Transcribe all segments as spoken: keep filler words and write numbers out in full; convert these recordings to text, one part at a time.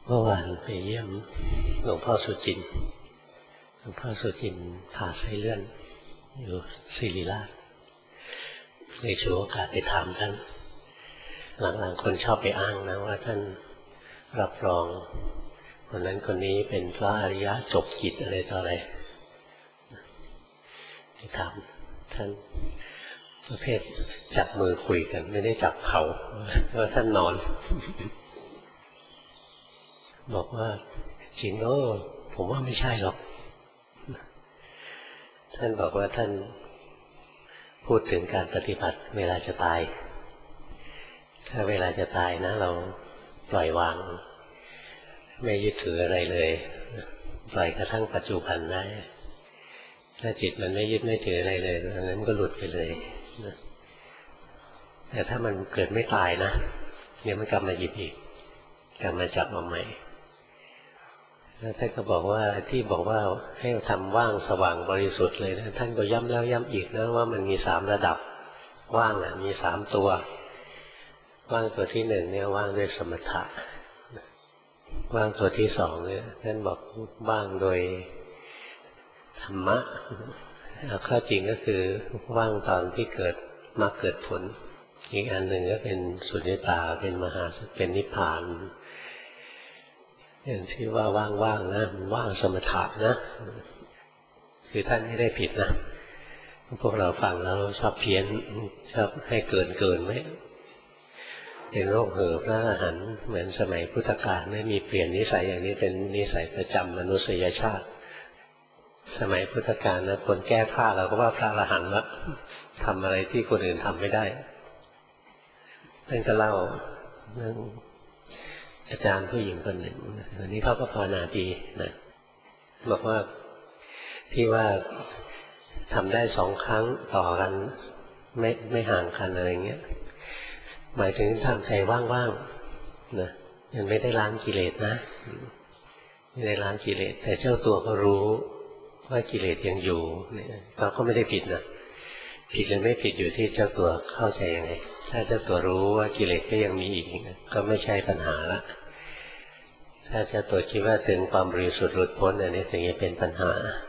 เมื่อวานไปเยี่ยมหลวงพ่อสุจินต์หลวงพ่อสุจินต์ผ่าไส้เลื่อนอยู่ศิริราชในช่วงโอกาสไปถามท่านหลังๆคนชอบไปอ้างนะว่าท่านรับรองคนนั้นคนนี้เป็นพระอริยะจบกิจอะไรต่ออะไรไปถามท่านประเภทจับมือคุยกันไม่ได้จับเขาว่าท่านนอนบอกว่าจริงโอ้ผมว่าไม่ใช่หรอกท่านบอกว่าท่านพูดถึงการปฏิบัติเวลาจะตายถ้าเวลาจะตายนะเราปล่อยวางไม่ยึดถืออะไรเลยปล่อยกระทั่งปัจจุบันได้ถ้าจิตมันไม่ยึดไม่ถืออะไรเลยนั้นก็หลุดไปเลยแต่ถ้ามันเกิดไม่ตายนะเดี๋ยวมันกลับมาหยิบอีกกลับมาจับเอาใหม่แล้วท่านก็บอกว่าที่บอกว่าให้ทำว่างสว่างบริสุทธิ์เลยนะท่านก็ย้ำแล้วย้ำอีกนะว่ามันมีสามระดับว่างอ่ะมีสามตัวว่างตัวที่หนึ่งเนี่ยว่างด้วยสมถะว่างตัวที่สองเนี่ยท่านบอกว่างโดยธรรมะเอาเข้าจริงก็คือว่างตอนที่เกิดมรรคเกิดผลอีกอันหนึ่งก็เป็นสุญญตาเป็นมหาเป็นนิพพานอย่างที่ว่าว่างๆนะมันว่างสมถะนะคือท่านไม่ได้ผิดนะพวกเราฟังแล้วชอบเพี้ยนชอบให้เกินเกินไหมเป็นโรคเห่อพระอรหันต์เหมือนสมัยพุทธกาลไม่มีเปลี่ยนนิสัยอย่างนี้เป็นนิสัยประจำมนุษยชาติสมัยพุทธกาลนะคนแก้ผ้าเราก็ว่าพระอรหันต์ละทำอะไรที่คนอื่นทำไม่ได้ท่านก็เล่าเรื่องอาจารย์ผู้หญิงคนหนึ่งวันนี้เขาก็ภาวนาดีนะบอกว่าที่ว่าทำได้สองครั้งต่อกันไม่ไม่ห่างกันอะไรเงี้ยหมายถึงทำใจว่างๆนะยังไม่ได้ล้างกิเลสนะไม่ได้ล้างกิเลสแต่เจ้าตัวก็รู้ว่ากิเลสยังอยู่เนี่ยเราก็ไม่ได้ผิดนะผิดหรือไม่ผิดอยู่ที่เจ้าตัวเข้าใจยังไงถ้าเจ้าตัวรู้ว่ากิเลสก็ยังมีอีกก็ไม่ใช่ปัญหาละถ้าเจ้าตัวคิดว่าถึงความบริสุทธิ์หลุดพ้นอันนี้ถึงจะเป็นปัญหา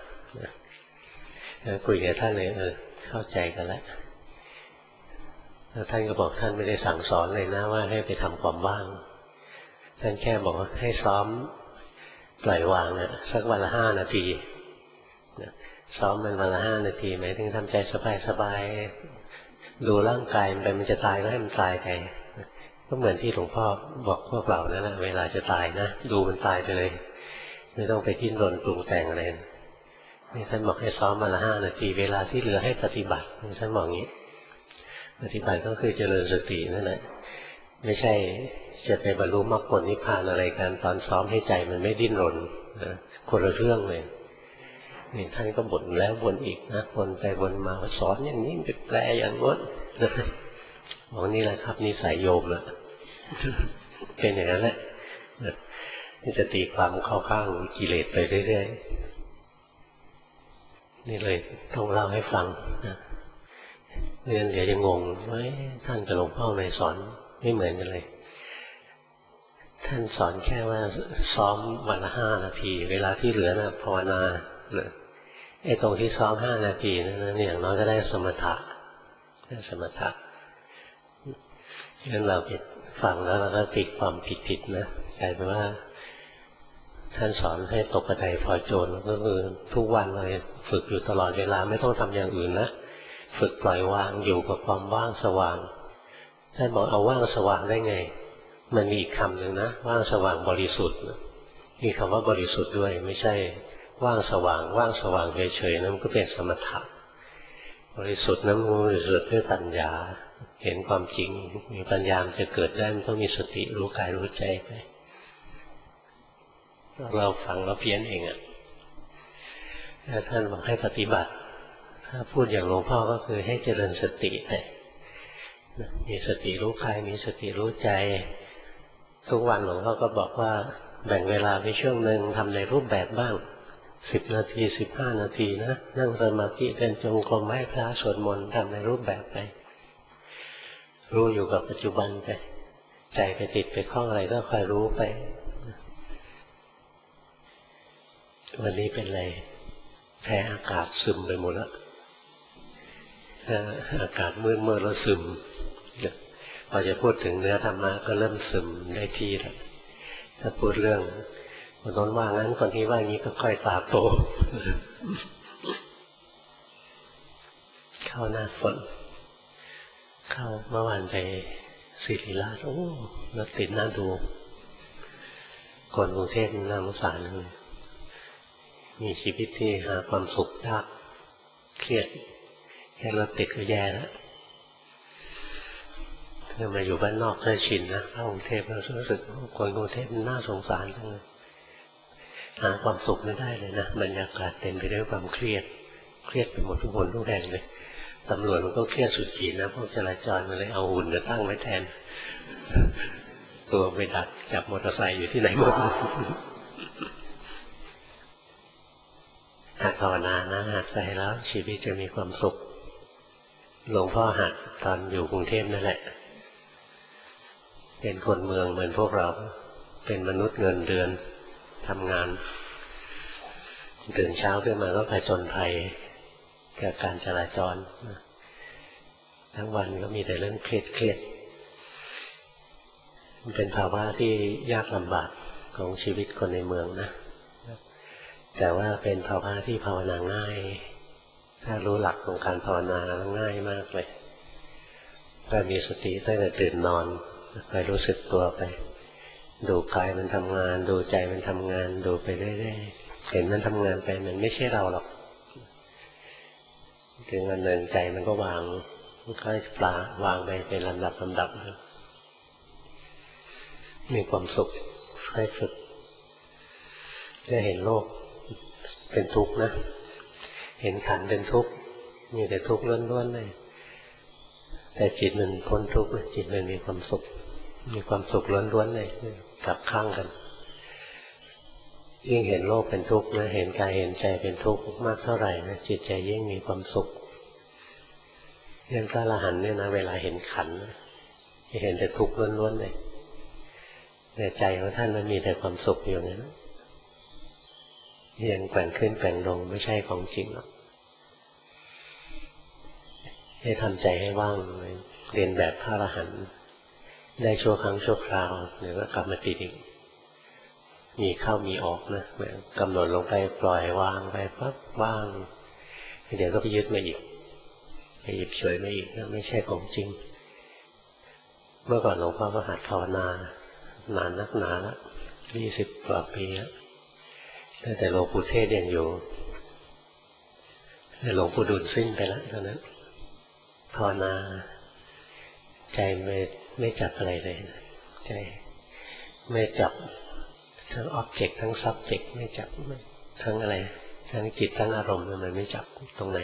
คุยกับท่านเลยเออเข้าใจกันแล้วแล้วท่านก็บอกท่านไม่ได้สั่งสอนเลยนะว่าให้ไปทำความว่างท่านแค่บอกว่าให้ซ้อมปล่อยวางนะสักวันละห้านาทีซ้อมมันวันละห้านาทีหมายถึงทำใจสบายๆดูร่างกายมันไปมันจะตายก็ให้มันตายไปก็เหมือนที่หลวงพ่อบอกพวกเรานั่นแหละเวลาจะตายนะดูมันตายไปเลยไม่ต้องไปดิ้นรนปรุงแต่งอะไรนี่ท่านบอกให้ซ้อมวันละห้านาทีเวลาที่เหลือให้ปฏิบัติท่านบอกงี้ปฏิบัติก็คือเจริญสตินั่นแหละไม่ใช่จะไปบรรลุมรรคผลนิพพานอะไรกันตอนซ้อมให้ใจมันไม่ดิ้นรนนะคนละเรื่องเลยนี่ท่านก็บ่นแล้วบ่นอีกนะบ่นไปบ่นมาสอนอย่างนี้แปลอย่างนู้นบอกนี่แหละครับนิสัยโยมละเป็นอย่างนั้นแหละนี่จะตีความเข้าข้างกิเลสไปเรื่อยๆนี่เลยต้องเล่าให้ฟังนะเรียนเดี๋ยวจะงงว่าท่านกับหลวงพ่อไม่สอนไม่เหมือนกันเลยท่านสอนแค่ว่าซ้อมวันละห้านาทีเวลาที่เหลือนะภาวนาไอ้ตรงที่ซ้อมห้านาทีนั่นอย่างน้อยก็ได้สมถะได้สมถะงั้นเราไปฟังแล้วเราก็ติดความผิดๆนะกลายเป็นว่าท่านสอนให้ตกกระไดพลอยโจรก็คือทุกวันเลยฝึกอยู่ตลอดเวลาไม่ต้องทำอย่างอื่นนะฝึกปล่อยวางอยู่กับความว่างสว่างท่านบอกเอาว่างสว่างได้ไงมันมีอีกคำหนึ่งนะว่างสว่างบริสุทธิ์มีคำว่าบริสุทธิ์ด้วยไม่ใช่ว่างสว่างว่างสว่างเฉยๆนั่นก็เป็นสมถะบริสุทธิ์นั้นบริสุทธิ์ด้วยปัญญาเห็นความจริงมีปัญญาจะเกิดได้มันต้องมีสติรู้กายรู้ใจไปเราฟังเราเพี้ยนเองอ่ะถ้าท่านบอกให้ปฏิบัติถ้าพูดอย่างหลวงพ่อก็คือให้เจริญสติไปมีสติรู้กายมีสติรู้ใจทุกวันหลวงพ่อก็บอกว่าแบ่งเวลาไปช่วงหนึ่งทำในรูปแบบบ้างสิบนาทีสิบห้านาทีนะนั่งสมาธิเดินจงกรมไหว้พระสวดมนต์ทำในรูปแบบไปรู้อยู่กับปัจจุบันไปใจไปติดไปคล้องอะไรก็คอยรู้ไปวันนี้เป็นไรแพ้อากาศซึมไปหมดแล้วอากาศมืดมืดแล้วซึมพอจะพูดถึงเนื้อธรรมะก็เริ่มซึมได้ที่แล้วถ้าพูดเรื่องคนโน้นว่างั้นคนที่ว่างี้ก็ค่อยตาโตเข้าหน้าฝนเข้าเมื่อวานไปศิริราชโอ้รถติดน่าดูคนกรุงเทพน่าสงสารมีชีวิตที่หาความสุขยากเครียดแค่รถติดก็แย่แล้วเมื่อมาอยู่บ้านนอกก็ชินนะเข้ากรุงเทพแล้วรู้สึกคนกรุงเทพน่าสงสารจังเลยหาความสุขไม่ได้เลยนะบรรยากาศเต็มไปด้วยความเครียดเครียดไปหมดทุกคนทุกแห่งเลยตำรวจมันก็เครียดสุดขีดนะพวกจราจรมันเลยเอาหุ่นมาตั้งไว้แทนตัวไปดักจับมอเตอร์ไซค์อยู่ที่ไหนหมดหัดภาวนานะหัดไปแล้วชีวิตจะมีความสุขหลวงพ่อหัดตอนอยู่กรุงเทพนั่นแหละเป็นคนเมืองเหมือนพวกเราเป็นมนุษย์เงินเดือนทำงานตื่นเช้าขึ้นมาก็ผจญภัยกับการจราจรทั้งวันก็มีแต่เรื่องเครียดเครียดมันเป็นภาวะที่ยากลำบากของชีวิตคนในเมืองนะแต่ว่าเป็นภาวะที่ภาวนาง่ายถ้ารู้หลักของการภาวนาง่ายมากเลยก็มีสติตั้งแต่ตื่นนอนไปรู้สึกตัวไปดูกายมันทำงานดูใจมันทำงานดูไปเรื่อยๆเห็นมันทำงานไปมันไม่ใช่เราหรอกถึงวันหนึ่งใจมันก็วางค่อยปลาวางไปเป็นลำดับลำดับมีความสุขค่อยฝึกจะเห็นโลกเป็นทุกข์นะเห็นขันธ์เป็นทุกข์มีแต่ทุกข์ล้วนๆเลยแต่จิตมันพ้นทุกข์จิตมันมีความสุขมีความสุขล้วนๆเลยกลับข้างกันยิ่งเห็นโลกเป็นทุกข์นะเห็นกายเห็นใจเป็นทุกข์มากเท่าไหร่นะจิตใจยิ่งมีความสุขอย่างพระอรหันต์เนี่ยนะเวลาเห็นขันธ์จะเห็นแต่ทุกข์ล้วนๆเลยแต่ใจของท่านมันมีแต่ความสุขอยู่นั้นยังแกว่งขึ้นแกว่งลงไม่ใช่ของจริงหรอกให้ทำใจให้ว่างเรียนแบบพระอรหันต์ได้ชั่วครั้งชั่วคราวเดี๋ยวก็กลับมาติดอีกมีเข้ามีออกนะกำหนดลงไปปล่อยวางไปปั๊บว่างเดี๋ยวก็ไปยึดมาอีกไปหยิบเฉยมาอีกนะไม่ใช่ของจริงเมื่อก่อนหลวงพ่อก็หัดภาวนานานนักหนาแล้วยี่สิบกว่าปีแล้วแต่หลวงปู่เทศยังอยู่แต่หลวงปู่ดูลสิ้นไปแล้วตอนนั้นภาวนาใจไม่ไม่จับอะไรเลยใจไม่จับทั้ง object ทั้ง subject ไม่จับทั้งอะไรทั้งจิตทั้งอารมณ์มันไม่จับตรงไหน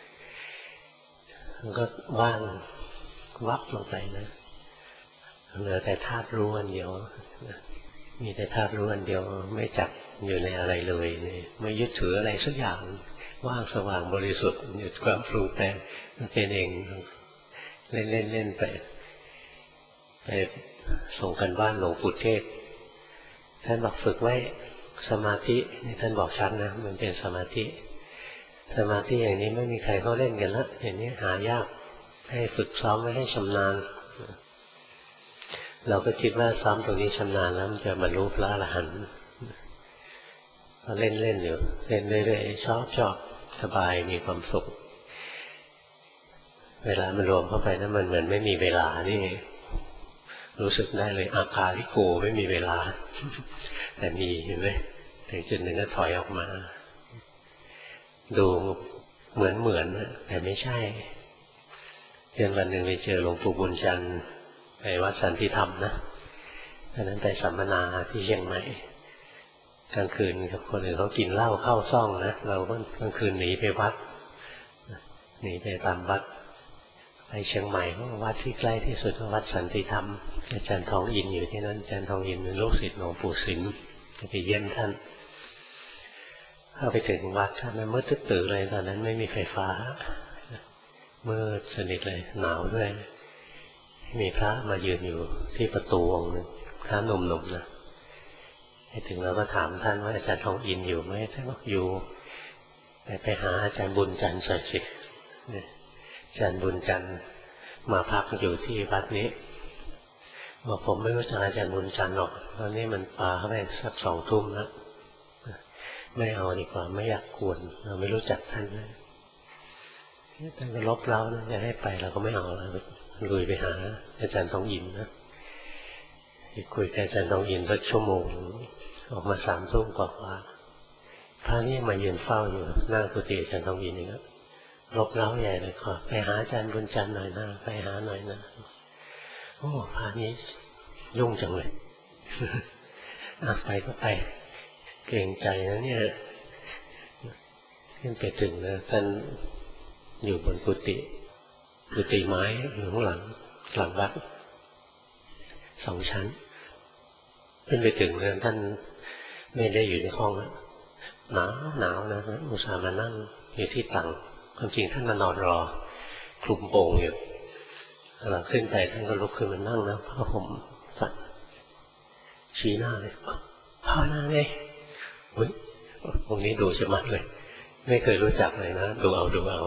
มันก็ว่างวับลงไปนะเหลือแต่ธาตุรู้อันเดียวมีแต่ธาตุรู้อันเดียวไม่จับอยู่ในอะไรเลยไม่ยึดถืออะไรสักอย่างว่างสว่างบริสุทธิ์หยุดความปรุงแต่งมันเป็นเองเล่นเล่นเล่นไปไปส่งกันบ้านหลวงปู่เทศท่านบอกฝึกไว้สมาธินี่ท่านบอกชัดนะมันเป็นสมาธิสมาธิอย่างนี้ไม่มีใครเขาเล่นกันแล้วอย่างนี้หายากให้ฝึกซ้อมไว้ให้ชำนาญเราก็คิดว่าซ้อมตรงนี้ชำนาญแล้วมันจะบรรลุพระอรหันต์ก็เล่นเล่นอยู่เล่นเรื่อยๆชอบชอบสบายมีความสุขเวลามันรวมเข้าไปนั้นมันเหมือนไม่มีเวลานี่รู้สึกได้เลยอาคาลิโกไม่มีเวลาแต่มีเห็นไหมถึงจุดหนึ่งก็ถอยออกมาดูเหมือนเหมือนแต่ไม่ใช่เดือนวันหนึ่งไปเจอหลวงปู่บุญจันทร์ไปวัดสันติธรรมนะตอนนั้นไปสัมมนาที่เชียงใหม่กลางคืนกับคนอื่นเขากินเหล้าเข้าซ่องนะเราก็กลางคืนหนีไปวัดหนีไปตามวัดไปเชียงใหม่วัดที่ใกล้ที่สุดวัดสันติธรรมอาจารย์ทองอินอยู่ที่นั่นอาจารย์ทองอินเป็นลูกศิษย์หลวงปู่สิมจะไปเยี่ยมท่านเข้าไปถึงวัดท่านนั้นมืดตึ๊ดตื่นเลยตอนนั้นไม่มีไฟฟ้ามืดสนิทเลยหนาวด้วยมีพระมายืนอยู่ที่ประตูองค์นึงพระหนุ่มๆนะถึงเราก็ถามท่านว่าอาจารย์ทองอินอยู่ไหมท่านบอกอยู่ไปไปหาอาจารย์บุญจันทร์สักสิอาจารย์บุญจันทร์มาพักอยู่ที่วัดนี้บอกผมไม่รู้จักอาจารย์บุญจันทร์หรอกตอนนี้มันปาเข้าไปสักสองทุ่มแล้วไม่เอาดีกว่าไม่อยากกวนเราไม่รู้จักท่านเลยท่านก็ลบเล้านะจะให้ไปเราก็ไม่เอาแล้วลุยไปหาอาจารย์ทองอินนะคุยกับอาจารย์ทองอินสักชั่วโมงออกมาสามทุ่มกว่าพระนี่มายืนเฝ้าอยู่หน้ากุฏิอาจารย์ทองอินนี่ครับลบเล้าใหญ่เลยขอไปหาอาจารย์บุญจันทร์หน่อยนะไปหาหน่อยนะโอ้พระนี้ยุ่งจังเลยไปก็ไปเกรงใจนะเนี่ยขึ้นไปถึงนะท่านอยู่บนกุฏิกุฏิไม้อยู่ข้างหลังหลังวัดสองชั้นขึ้นไปถึงนะท่านไม่ได้อยู่ในห้องนะหนาวหนาวนะฮะอุตส่าห์มานั่งอยู่ที่ตังความจริงท่านมานอนรอคลุมโปงอยู่เราขึ้นไปท่านก็ลุกขึ้นมานั่งนะผ้าห่มสั่นชี้หน้าเลยภาวนาไงเฮ้ยตรงนี้ดูจะมัดเลยไม่เคยรู้จักเลยนะดูเอาดูเอา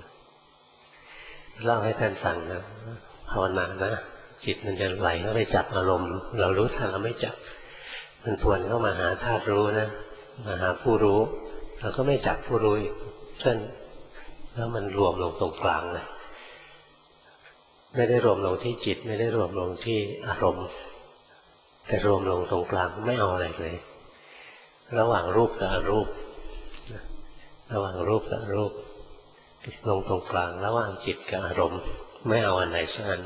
เล่าให้ท่านฟังนะภาวนานะจิตมันจะไหลเข้าไปจับอารมณ์เรารู้ทันเราไม่จับมันทวนเข้ามาหาธาตุรู้นะมาหาผู้รู้เราก็ไม่จับผู้รู้อีกเช่นแล้วมันรวมลงตรงกลางเลยไม่ได้รวมลงที่จิตไม่ได้รวมลงที่อารมณ์แต่รวมลงตรงกลางไม่เอาอะไรเลยระหว่างรูปกับอรูประหว่างรูปกับรูปลงตรงกลางระหว่างจิตกับอารมณ์ไม่เอาอันไหนสักอัน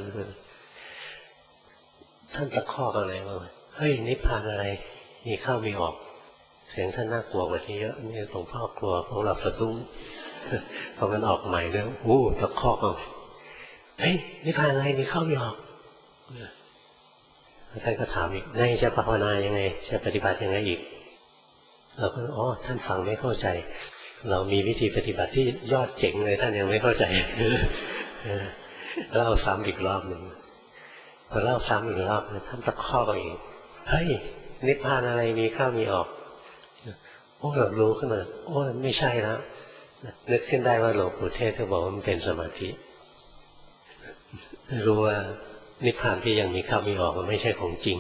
ท่านตะคอกอะไรมาเฮ้ยนิพพานอะไรมีเข้ามีออกเสียงท่านน่ากลัวกว่าที่เยอะนี่หลวงพ่อกลัวพวกเราสะดุ้งพอมันออกใหม่แล้วโอ้ตะคอกเอาเฮ้ยนิพพานอะไรมีเข้ามีออกท่านก็ถามอีกนายจะภาวนายังไงจะปฏิบัติยังไงอีกเราก็อ๋อท่านฟังไม่เข้าใจเรามีวิธีปฏิบัติที่ยอดเจ๋งเลยท่านยังไม่เข้าใจเล่าซ้ำอีกรอบหนึ่งพอเล่าซ้ำอีกรอบท่านตะคอกอีกเฮ้ยนิพพานอะไรมีเข้ามีออกโอ้เรารู้ขึ้นมาโอ้ไม่ใช่แล้วนึกขึ้นได้ว่าหลวงปู่เทศเขาบอกว่ามันเป็นสมาธิรู้ว่านิพพานที่ยังมีเข้ามีออกมันไม่ใช่ของจริง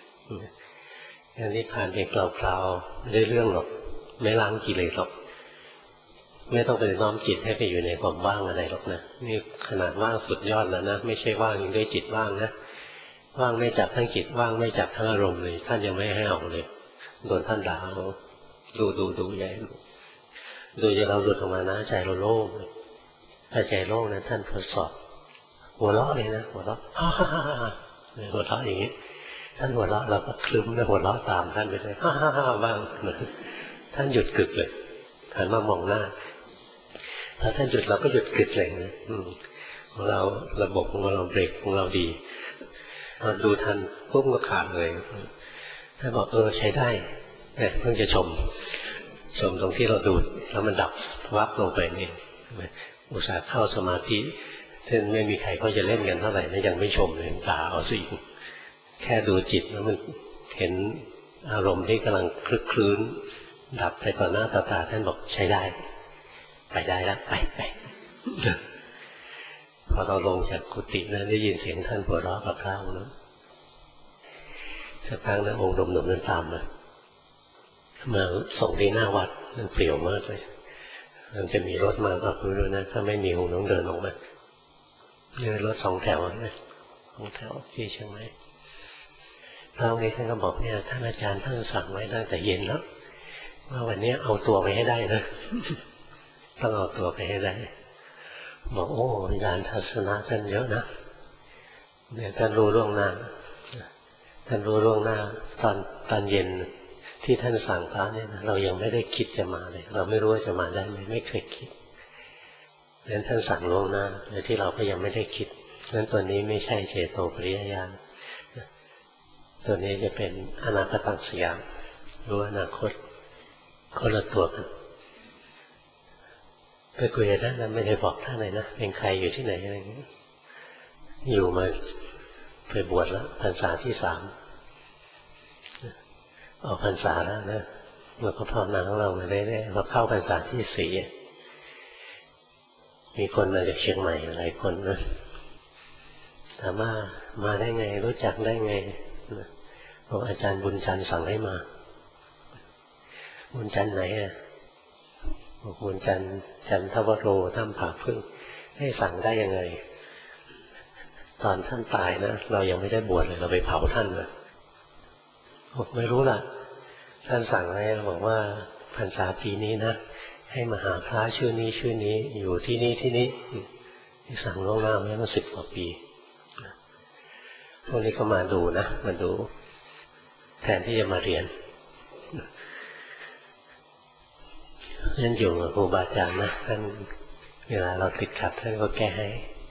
นิพพานเป็นเปล่าๆไม่ได้เรื่องหรอกไม่ล้างกิเลสหรอกไม่ต้องไปน้อมจิตให้ไปอยู่ในความว่างอะไรหรอกนะนี่ขนาดว่างสุดยอดแล้วนะไม่ใช่ว่างด้วยจิตว่างนะว่างไม่จับทั้งจิตว่างไม่จับทั้งอารมณ์เลยท่านยังไม่ให้เอาเลยโดนท่านด่าเราดูดูดูใหญ่ดูจะเราหลุดออกมานะใจเราโล่งถ้าใจโล่งนะท่านทดสอบหัวเราะเลยนะหัวเราะฮ่าฮ่าฮ่าหัวเราะอย่างนี้ท่านหัวเราะเราก็คลึ้มแล้วหัวเราะตามท่านไปเลยฮ่าฮ่าฮ่าบ้างท่านหยุดกึกเลยหันมามองหน้าพอท่านหยุดเราก็หยุดกึกเลยนะของเราระบบของเราเบรกของเราดีพอดูทันปุ๊บก็ขาดเลยท่านบอกเออใช้ได้เนี่ยเพิ่งจะชมชมตรงที่เราดูแล้วมันดับวับลงไปนี่อุตส่าห์เข้าสมาธิซึ่งไม่มีใครก็จะเล่นกันเท่าไหร่นะยังไม่ชมเลยด่าเอาสิแค่ดูจิตแล้วมันเห็นอารมณ์ที่กำลังคลึกคลื้นดับไปต่อหน้าต่อตาท่านบอกใช้ได้ไปได้แล้วไปไปพอเราลงจากกุฏินะได้ยินเสียงท่านหัวเราะกับข้าวนะสักพักนะองค์หนุ่มๆนั้นตามมามาส่งที่หน้าวัดมันเปลี่ยวมากเลยมันจะมีรถมาก็ไม่รู้นะถ้าไม่มีองค์น้องเดินออกมาเนี่ยรถสองแถวนะสองแถวที่เชียงใหม่พระองค์นี้ท่านก็บอกเนี่ยท่านอาจารย์ท่านสั่งไว้ตั้งแต่เย็นแล้วว่าวันนี้เอาตัวไปให้ได้นะต้องเอาตัวไปให้ได้บอกโอ้ญาณทัศนะท่านเยอะนะเนี่ยท่านรู้ล่วงหน้าท่านรู้ล่วงหน้าตอนตอนเย็นที่ท่านสั่งพระเนี่ยเรายังไม่ได้คิดจะมาเลยเราไม่รู้ว่าจะมาได้ไหมไม่เคยคิดงั้นท่านสั่งล่วงหน้าโดยที่เราก็ยังไม่ได้คิดงั้นตัวนี้ไม่ใช่เจโตปริยญาณตัวนี้จะเป็นอนาคตังสยามรู้อนาคตคนละตัวกันไปคุยกับท่านนั้นไม่ได้บอกท่านเลยนะเป็นใครอยู่ที่ไหนอะไรอย่างนี้อยู่มาไปบวชแล้วพรรษาที่สามออกพรรษาแล้วนะเราก็ภาวนาของเรามาเรื่อยๆเราเข้าพรรษาที่สี่มีคนมาจากเชียงใหม่หลายคนนะถามว่ามาได้ไงรู้จักได้ไงบอกอาจารย์บุญจันทร์สั่งให้มาบุญจันทร์ไหนอ่ะบอกบุญจันทร์จันทวโรท่ามผาพึ่งให้สั่งได้ยังไงตอนท่านตายนะเรายังไม่ได้บวชเลยเราไปเผาท่านนะบอกไม่รู้ล่ะท่านสั่งให้บอกว่าพรรษาปีนี้นะให้มาหาพระชื่อนี้ชื่อนี้อยู่ที่นี่ที่นี้ที่สั่งล่วงหน้าไว้มาสิบกว่าปีพวกนี้ก็มาดูนะมาดูแทนที่จะมาเรียนเล่นอยู่กับครูบาอาจารย์นะท่านเวลาเราติดขัดท่านก็แก้ให้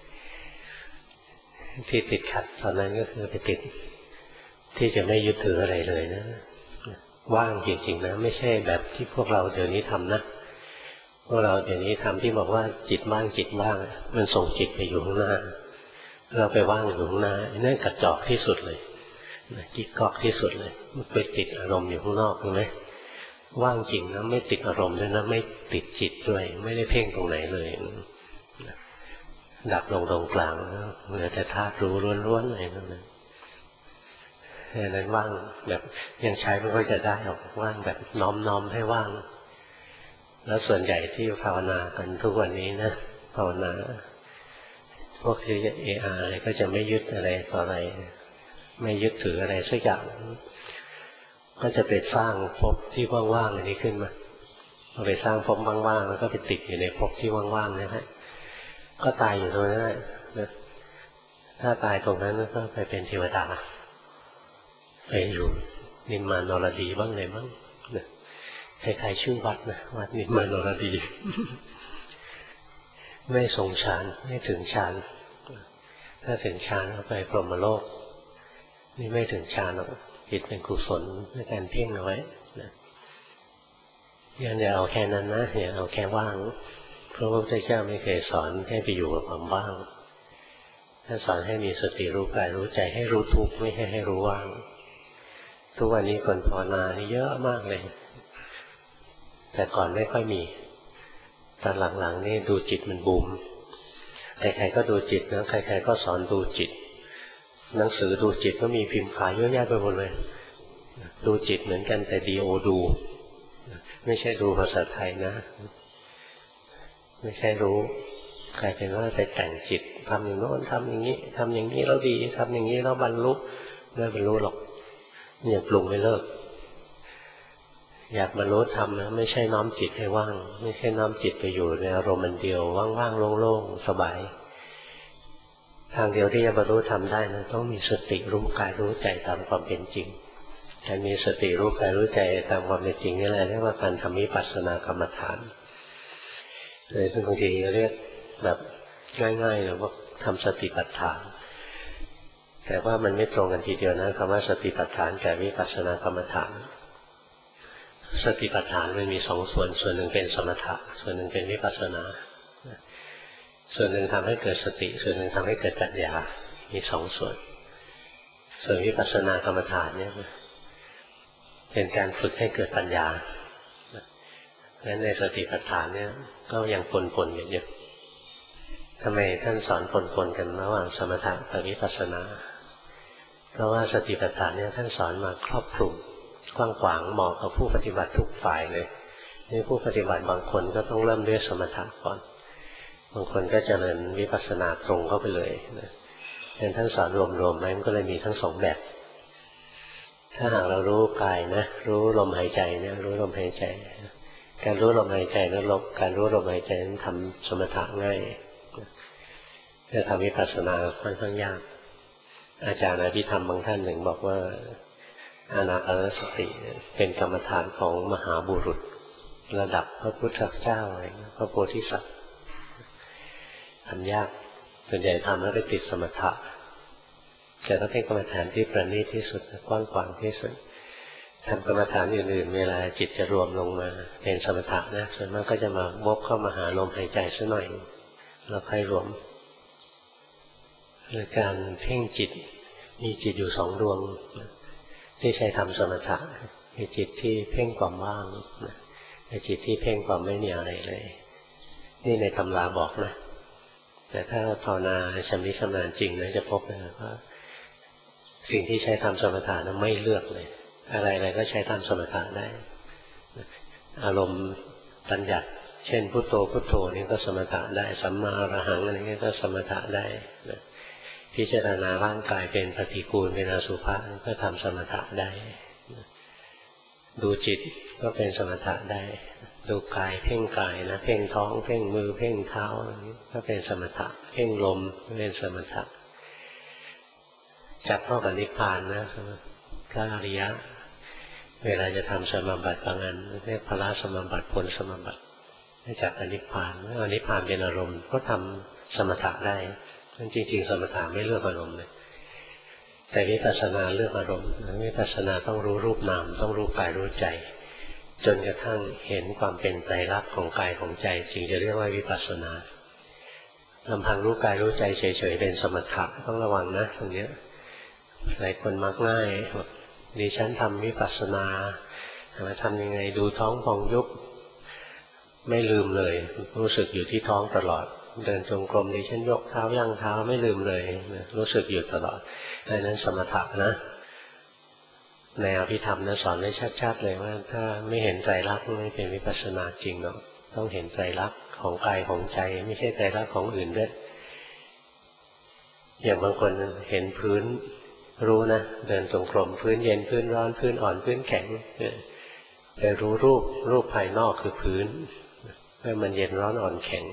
ที่ติดขัดตอนนั้นก็คือไปติดที่จะไม่ยึดถืออะไรเลยนะว่างจริงๆนะไม่ใช่แบบที่พวกเราเดี๋ยวนี้ทำนะพวกเราเดี๋ยวนี้ทำที่บอกว่าจิตว่างจิตว่างมันส่งจิตไปอยู่ข้างหน้าเราไปว่างอยู่ข้างหน้านั่นกระจอกที่สุดเลยกิ๊กก๊อกที่สุดเลยมันไปติดอารมณ์อยู่ข้างนอกใช่ไหมว่างจริงนะไม่ติดอารมณ์ด้วยนะไม่ติดจิตด้วยไม่ได้เพ่งตรงไหนเลยดับลงตรงกลางเหลือแต่ธาตุรู้ล้วนๆอะไรนั่นนะอันนั้นว่างแบบยังใช้ไม่ค่อยจะได้หรอกว่างแบบน้อมๆให้ว่างแล้วส่วนใหญ่ที่ภาวนากันทุกวันนี้นะภาวนาพวกที่เออาอะไรก็จะไม่ยึดอะไรต่ออะไรไม่ยึดถืออะไรสักอย่างก็จะไปสร้างภพที่ว่างๆอันนี้ขึ้นมาพอไปสร้างภพว่างๆแล้วก็ไปติดอยู่ในภพที่ว่างๆนะฮะก็ตายอยู่ตรงนั้นนะถ้าตายตรงนั้นก็ไปเป็นเทวดาไปอยู่นิมมานรดีบ้างเลยบ้างนะใครๆชื่อวัดนะวัดนิมมานรดี ไม่ทรงฌานไม่ถึงฌานถ้าถึงฌานก็ไปพรหมโลกนี่ไม่ถึงฌานหรอกจิตเป็นกุศลในการเพ่งเอาไว้นะยังอย่าเอาแค่นั้นนะอย่าเอาแค่ว่างพระพุทธเจ้าไม่เคยสอนให้ไปอยู่กับความว่างท่านสอนให้มีสติรู้กายรู้ใจให้รู้ทุกข์ไม่ให้ให้รู้ว่างทุกวันนี้คนภาวนาเยอะมากเลยแต่ก่อนไม่ค่อยมีตอนหลังๆนี่ดูจิตมันบูมใครๆก็ดูจิตนะใครๆก็สอนดูจิตหนังสือดูจิตก็มีพิมพ์ขายเยอะแยะไปหมดเลยดูจิตเหมือนกันแต่ดีโอดูไม่ใช่ดูภาษาไทยนะไม่ใช่รู้ใครเป็นว่าไปแต่งจิตทำอย่างโน้นทำอย่างนี้ทำอย่างนี้แล้วดีทำอย่างนี้แล้วบรรลุไม่บรรลุหรอกอย่าปรุงไม่เลิกอยากบรรลุธรรมนะไม่ใช่น้อมจิตให้ว่างไม่ใช่น้อมจิตไปอยู่ในอารมณ์เดียวว่างๆโล่งๆสบายทางเดียวที่จะบรรลุธรรมได้นะต้องมีสติรู้กายรู้ใจตามความเป็นจริงการมีสติรู้กายรู้ใจตามความเป็นจริงนี่แหละเรียกว่าการทำวิปัสสนากรรมฐานเลยบางทีเรียกแบบง่ายๆเลยว่าทำสติปัฏฐานแต่ว่ามันไม่ตรงกันทีเดียวนะคำว่าสติปัฏฐานกับวิปัสสนากรรมฐานสติปัฏฐานมันมีสองส่วนส่วนหนึ่งเป็นสมถะส่วนหนึ่งเป็นวิปัสสนาส่วนหนึ่งทำให้เกิดสติส่วนหนึ่งทำให้เกิดปัญญามีสองส่วนส่วนวิปัสสนากรรมฐานเนี่ยเป็นการฝึกให้เกิดปัญญาและในสติปัฏฐานเนี่ยก็ยังปนๆกันอยู่ทำไมท่านสอนปนๆกันระหว่างสมถะกับวิปัสสนาเพราะว่าสติปัฏฐานเนี่ยท่านสอนมาครอบคลุมกว้างขวางเหมาะกับผู้ปฏิบัติทุกฝ่ายเลยนี่ผู้ปฏิบัติบางคนก็ต้องเริ่มด้วยสมถะก่อนบางคนก็เจริญวิปัสสนาตรงเข้าไปเลยนะเป็นท่านสอนรวมๆมันก็เลยมีทั้งสองแบบถ้าหากเรารู้กายนะรู้ลมหายใจเนี่ยรู้ลมหายใจการรู้ลมหายใจนั้นลบการรู้ลมหายใจนั้นทำสมถะง่ายจะทำวิปัสสนาค่อนข้างยากอาจารย์อภิธรรมบางท่านหนึ่งบอกว่าอานาปานสติเป็นกรรมฐานของมหาบุรุษระดับพระพุทธเจ้าอะไรพระโพธิสัตว์ทำยากส่วนใหญ่ทำแล้วไปติดสมถะแต่ต้องเป็นกรรมฐานที่ประณีตที่สุดกว้างขวางที่สุดทำกรรมฐานอื่นๆเวลาจิตจะรวมลงมาเป็นสมถะนะส่วนมากก็จะมาวกเข้ามาหาลมหายใจซะหน่อยแล้วค่อยรวมหรือการเพ่งจิตมีจิตอยู่สองดวงที่ใช้ทำสมถะมีจิตที่เพ่งความว่างมีจิตที่เพ่งความไม่มีอะไรเลยนี่ในตำราบอกนะแต่ถ้าภาวนาชำนิชำนาญจริงนะจะพบนะว่าสิ่งที่ใช้ทำสมถะนั้นไม่เลือกเลยอะไรอะไรก็ใช้ทำสมถะได้อารมณ์บัญญัติเช่นพุทโธพุทโธนี่ก็สมถะได้สัมมาอรหังอะไรนี้ก็สมถะได้พิจารณาร่างกายเป็นปฏิกูลเป็นอสุภะก็ทำสมถะได้ดูจิตก็เป็นสมถะได้ดูกายเพ่งกายนะเพ่งท้องเพ่งมือเพ่งเท้าก็เป็นสมถะเพ่งลมก็เป็นสมถะจับเข้ากับนิพพานนะพระอริยะเวลาจะทำสมาบัติบางอันเรียกพละสมาบัติผลสมาบัติจับกับนิพพานเอานิพพานเป็นอารมณ์ก็ทำสมถะได้จริงๆสมถะไม่เลือกอารมณ์เลยแต่วิปัสสนาเลือกอารมณ์วิปัสสนาต้องรู้รูปนามต้องรู้กายรู้ใจจนกระทั่งเห็นความเป็นไตรลักษณ์ของกายของใจจึงจะเรียกว่าวิปัสสนาลำพังรู้กายรู้ใจเฉยๆเป็นสมถะต้องระวังนะตรงนี้หลายคนมักง่ายดิฉันทำวิปัสสนามาทำยังไงดูท้องพองยุบไม่ลืมเลยรู้สึกอยู่ที่ท้องตลอดเดินจงกรมดิฉันยกเท้าย่างเท้าไม่ลืมเลยรู้สึกอยู่ตลอดอันนั้นสมถะนะในอภิธรรมนะสอนไว้ชัดๆเลยว่าถ้าไม่เห็นไตรลักษณ์ไม่เป็นวิปัสสนาจริงหรอกต้องเห็นไตรลักษณ์ของกายของใจไม่ใช่ไตรลักษณ์ของอื่นด้วยอย่างบางคนเห็นพื้นรู้นะเดินจงกรมพื้นเย็นพื้นร้อนพื้นอ่อนพื้นแข็งแต่รู้รูปรูปภายนอกคือพื้นว่ามันเย็นร้อนอ่อนแข็ง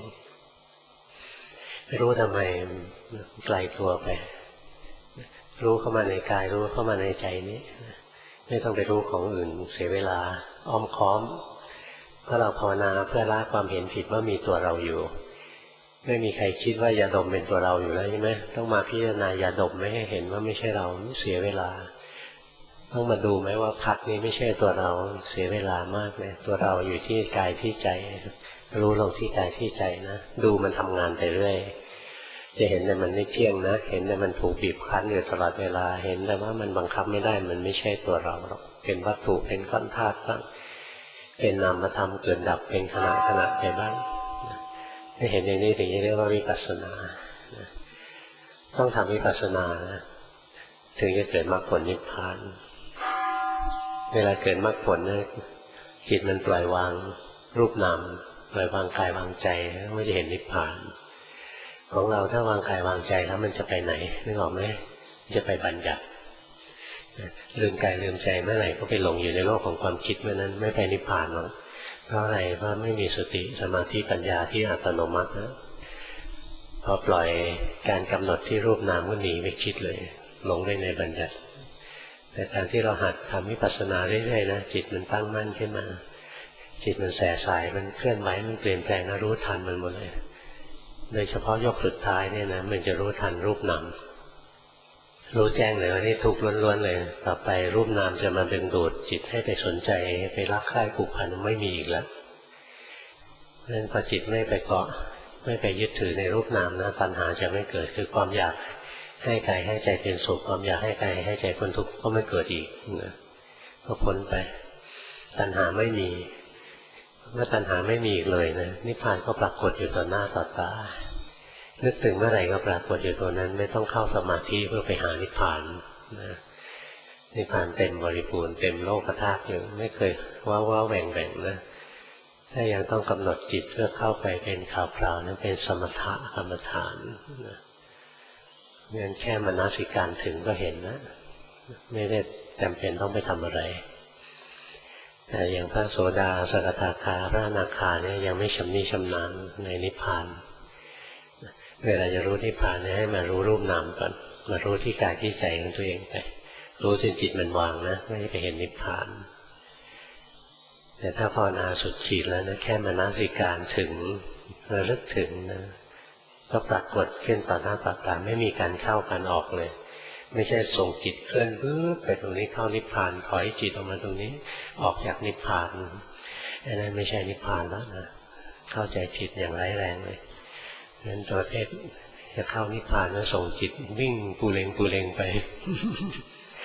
รู้ทำไมไกลตัวไปรู้เข้ามาในกายรู้เข้ามาในใจนี้ไม่ต้องไปรู้ของอื่นเสียเวลาอ้อมค้อมเพราะเราภาวนาเพื่อละความเห็นผิดว่ามีตัวเราอยู่ไม่มีใครคิดว่ายาดมเป็นตัวเราอยู่แล้วใช่ไหมต้องมาพิจารณายาดมไม่ให้เห็นว่าไม่ใช่เราเสียเวลาต้องมาดูไหมว่าพัดนี้ไม่ใช่ตัวเราเสียเวลามากเลยตัวเราอยู่ที่กายที่ใจรู้ลงที่กายที่ใจนะดูมันทำงานไปเรื่อยจะเห็นแต่มันไม่เที่ยงนะเห็นแต่มันถูกบีบคั้นอยู่ตลอดเวลาเห็นแต่ว่ามันบังคับไม่ได้มันไม่ใช่ตัวเราหรอกเป็นวัตถุเป็นก้อนธาตุบ้างเป็นนามธรรมเกิดดับเป็นขณะขณะไปบ้างถ้าเห็นอย่างนี้ถึงจะเรียกว่าวิปัสสนาต้องทำวิปัสสนานะถึงจะเกิดมรรคผลนิพพานเวลาเกิดมรรคผลเนี่ยจิตมันปล่อยวางรูปนามปล่อยวางกายวางใจไม่จะเห็นนิพพานของเราถ้าวางกายวางใจแล้วมันจะไปไหนนึกออกไหมจะไปบัญญัติลืมกายลืมใจเมื่อไหร่ก็ไปหลงอยู่ในโลกของความคิดเมื่อนั้นไม่ไปนิพพานหรอกเพราะอะไรเพราะไม่มีสติสมาธิปัญญาที่อัตโนมัตินะพอปล่อยการกำหนดที่รูปนามก็หนีไปคิดเลยหลงไปในบัญญัติแต่การที่เราหัดทำวิปัสสนาเรื่อยๆนะจิตมันตั้งมั่นขึ้นมาจิตมันแส่สายมันเคลื่อนไหวมันเปลี่ยนแปลงนะรู้ทันมันหมดเลยโดยเฉพาะยกสุดท้ายเนี่ยนะมันจะรู้ทันรูปนามรู้แจ้งเลยว่านี่ทุกข์ล้วนๆเลยต่อไปรูปนามจะมาดึงดูดจิตให้ไปสนใจไปรักใคร่ผูกพันไม่มีอีกแล้วเพราะฉะนั้นพอจิตไม่ไปเกาะไม่ไปยึดถือในรูปนามนะตัณหาจะไม่เกิดคือความอยากให้กายให้ใจเป็นสุขความอยากให้กายให้ใจเป็นทุกข์ก็ไม่เกิดอีกนะก็พ้นไปตัณหาไม่มีเมื่อตัณหาไม่มีอีกเลยนะนิพพานก็ปรากฏอยู่ต่อหน้าต่อตานึกถึงเมื่อไหร่ก็ปรากฏอยู่ตัวนั้นไม่ต้องเข้าสมาธิเพื่อไปหานิพพานนะนิพพานเต็มบริบูรณ์เต็มโลกธาตุอยู่ไม่เคยว้าวว้าแหว่งแหว่งนะถ้ายังต้องกำหนดจิตเพื่อเข้าไปเป็นข่าวคราวนั้นเป็นสมถะกรรมฐานนะงั้นแค่มนสิการถึงก็เห็นนะไม่ได้จำเป็นต้องไปทำอะไรแต่อย่างพระโสดาสกทาคาพระอนาคาเนี่ยยังไม่ชำนิชำนาญในนิพพานเวลาจะรู้นิพพานเนี่ยให้มารู้รูปนามก่อนมารู้ที่กายที่ใจของตัวเองไปรู้จนจิตมันวางนะไม่ได้ไปเห็นนิพพานแต่ถ้าภาวนาสุดขีดแล้วนะแค่มนสิการถึงระลึกถึงนะก็ปรากฏขึ้นต่อหน้าต่อตาไม่มีการเข้าการออกเลยไม่ใช่ส่งจิตเคลื่อนปึ๊บไปตรงนี้เข้านิพพานถอยจิตออกมาตรงนี้ออกจากนิพพานอันนั้นไม่ใช่นิพพานแล้วนะเข้าใจผิดอย่างร้ายแรงเลยงั้นประเภทจะเข้านิพพานแล้วส่งจิตวิ่งปูเลงปูเลงไป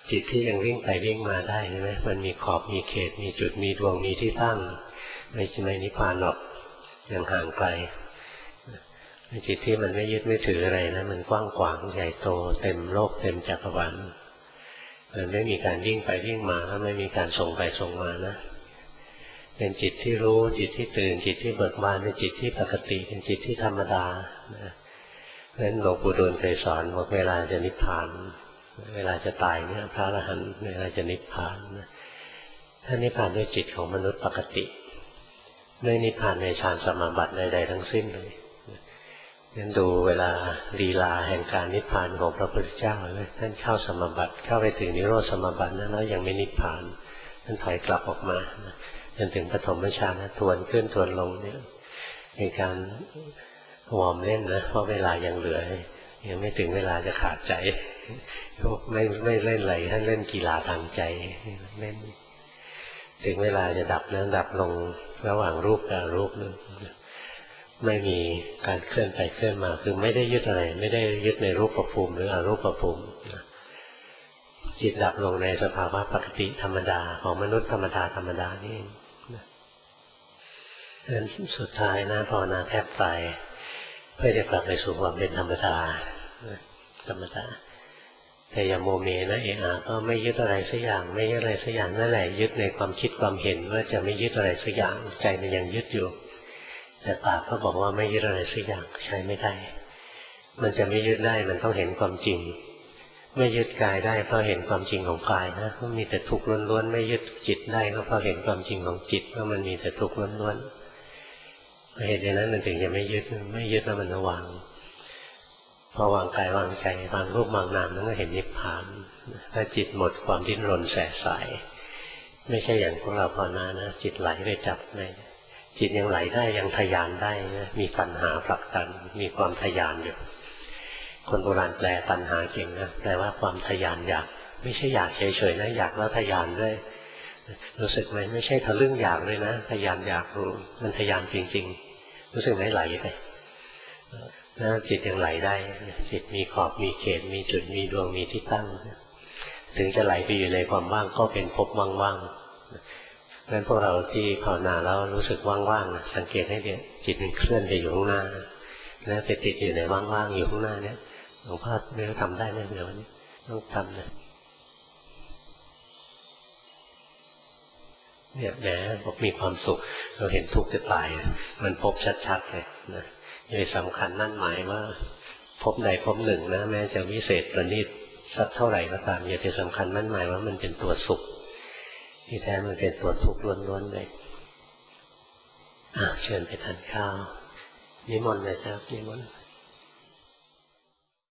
จิตที่ยังวิ่งไปวิ่งมาได้ใช่ไหมมันมีขอบมีเขตมีจุดมีดวงมีที่ตั้งไม่ใช่นิพพานหรอกยังห่างไกลจิตที่มันไม่ยึดไม่ถืออะไรนะมันกว้างขวางใหญ่โตเต็มโลกเต็มจักรวาลมันไม่มีการวิ่งไปวิ่งมาไม่มีการส่งไปส่งมานะเป็นจิตที่รู้จิตที่ตื่นจิตที่เบิกบานเป็นจิตที่ปกติเป็นจิตที่ธรรมดานะเพราะฉะนั้นหลวงปู่ดูลเคยสอนบอกเวลาจะนิพพานเวลาจะตายเนี่ยพระอรหันต์เวลาจะนิพพานนะถ้านิพพานด้วยจิตของมนุษย์ปกติไม่นิพพานในฌานสมาบัติใดๆทั้งสิ้นเลยงั้นดูเวลาลีลาแห่งการนิพพานของพระพุทธเจ้าเลยท่านเข้าสมาบัติเข้าไปถึงนิโรธสมาบัตินั้นแล้วยังไม่นิพพานท่านถอยกลับออกมาจนถึงปฐมฌานนะทวนขึ้นทวนลงเนี่ยในการวอร์มเล่นนะเพราะเวลายังเหลือยังไม่ถึงเวลาจะขาดใจไม่ไม่เล่นอะไรท่านเล่นกีฬาทางใจเล่นถึงเวลาจะดับนั้นดับลงระหว่างรูปกับรูปนึงไม่มีการเคลื่อนไปเคลื่อนมาคือไม่ได้ยึดอะไรไม่ได้ยึดในรูปภูมิหรืออรูปภูมิจิตดับลงในสภาวะปกติธรรมดาของมนุษย์ธรรมดาธรรมดานี่เองดังนั้นสุดท้ายนะภาวนาแทบตายเพื่อจะกลับไปสู่ความเป็นธรรมดาธรรมดาแต่อย่าโมเมนะเออาก็ไม่ยึดอะไรสักอย่างไม่ยึดอะไรสักอย่างนั่นแหละยึดในความคิดความเห็นว่าจะไม่ยึดอะไรสักอย่างใจมันยังยึดอยู่แต่ปากก็บอกว่าไม่ยึดอะไรสักอย่างใช้ไม่ได้มันจะไม่ยึดได้มันต้องเห็นความจริงไม่ยึดกายได้เพราะเห็นความจริงของกายนะมันมีแต่ทุกข์ล้วนๆไม่ยึดจิตได้ก็เพราะเห็นความจริงของจิตว่ามันมีแต่ทุกข์ล้วนๆเหตุอย่างนั้นมันถึงจะไม่ยึดไม่ยึดแล้วมันระวังพอวางกายวางใจวางรูปวางนามนั้นก็เห็นนิพพานถ้าจิตหมดความดิ้นรนแสสายไม่ใช่อย่างพวกเราภาวนานะจิตไหลไปจับในจิตยังไหลได้ยังทะยานได้นะมีตัณหาผลักดันมีความทะยานอยู่คนโบราณแปลตัณหาเก่งนะแปลว่าความทะยานอยากไม่ใช่อยากเฉยๆนะอยากแล้วทะยานด้วยรู้สึกไหมไม่ใช่ทะลึ่งอยากเลยนะทะยานอยากรู้มันทะยานจริงๆรู้สึกไหมไหลไปแล้วจิตยังไหลได้จิตมีขอบมีเขตมีจุดมีดวงมีที่ตั้งถึงจะไหลไปอยู่ในความว่างก็เป็นภพว่างๆงั้นพวกเราที่ภาวนาแล้วรู้สึกว่างๆสังเกตให้ดีจิตมันเคลื่อนไปอยู่ข้างหน้าแล้วไปติดอยู่ในว่างๆอยู่ข้างหน้าเนี่ยหลวงพ่อไม่รู้ทำได้ไหมเดี๋ยวนี้ต้องทำนะเนี่ยแหมบอกมีความสุขเราเห็นทุกข์จะตายมันพบชัดๆเลยนะอย่าสำคัญนั่นหมายว่าพบใดพบหนึ่งนะแม้จะวิเศษประณีตสักเท่าไหร่ก็ตามอย่าไปสำคัญนั่นหมายว่ามันเป็นตัวสุขที่แท้มันเป็นตัวทุกข์ล้วนๆเลยอ่ะเชิญไปทานข้าวนิมนต์เลยครับนิมนต์